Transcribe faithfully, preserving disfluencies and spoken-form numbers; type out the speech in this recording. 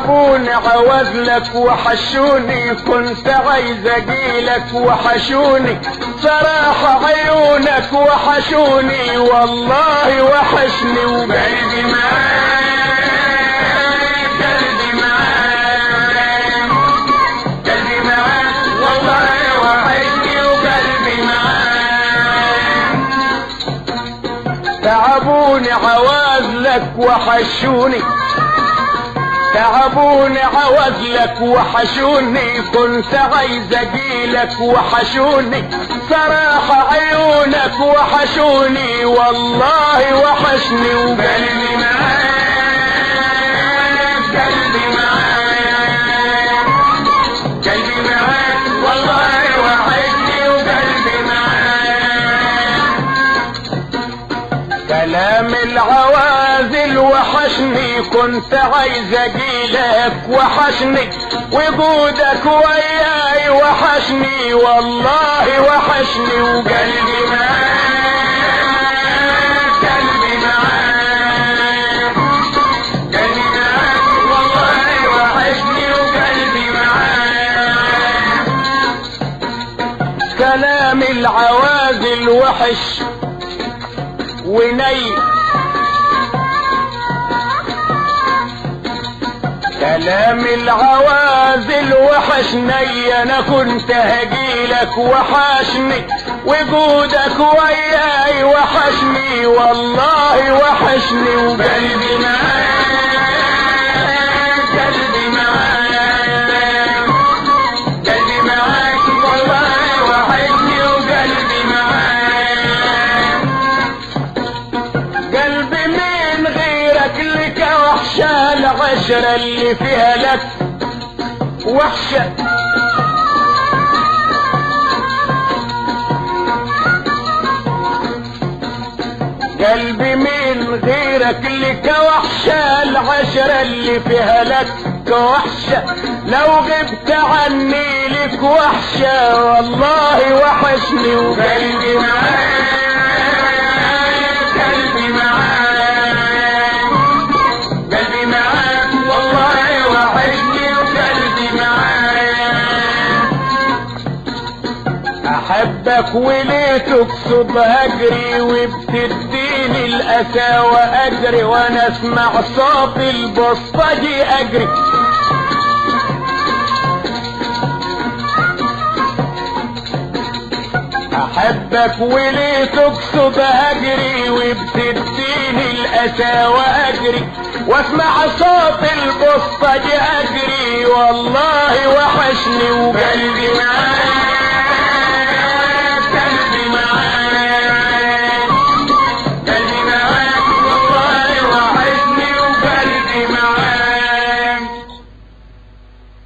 تعبوني عوزلك وحشوني، كنت عايز اجيلك وحشوني، صراحة عيونك وحشوني، والله وحشني وقلبي معاك، قلبي معاك، قلبي معاك، والله وحشني وقلبي معاك. تعبوني عوازلك وحشوني، تعبوني عوزلك وحشوني، كنت عايز اجيلك وحشوني، صراحة عيونك وحشوني، والله وحشني وقلبي معاك، قلبي معاك، قلبي معاك، والله وحشني وقلبي معاك. كلام العوازل وحشني، كنت عايز اجيلك وحشني، وجودك وياي وحشني، والله وحشني وقلبي معاك، قلبي معاك، قلبي معاك، والله وحشني وقلبي معاك. كلام العوازل وحش وني، كلام العوازل وحشني، انا كنت هجيلك وحشني، وجودك وياي وحشني، والله وحشني وقلبي معاك، قلبي معاك، قلبي معاك، والله وحشني وقلبي معاك. قلبي من غيرك لك وحشة، العشرة اللي فيها لك وحشة، قلبي من غيرك لك وحشة، العشرة اللي فيها لك وحشة، لو غبت عني لك وحشة، والله وحشني وقلبي معاك، قلبي معاك، قلبي معاك، والله وحشني وقلبي معاك. احبك وليه تقصد هجري، وبتديني الاسى واجري، وانا اسمع صوت البسطجي اجري. احبك وليه تقصد هجري، وبتديني الاسى واجري، واسمع صوت البسطجي اجري، والله وحشني وقلبي معاك،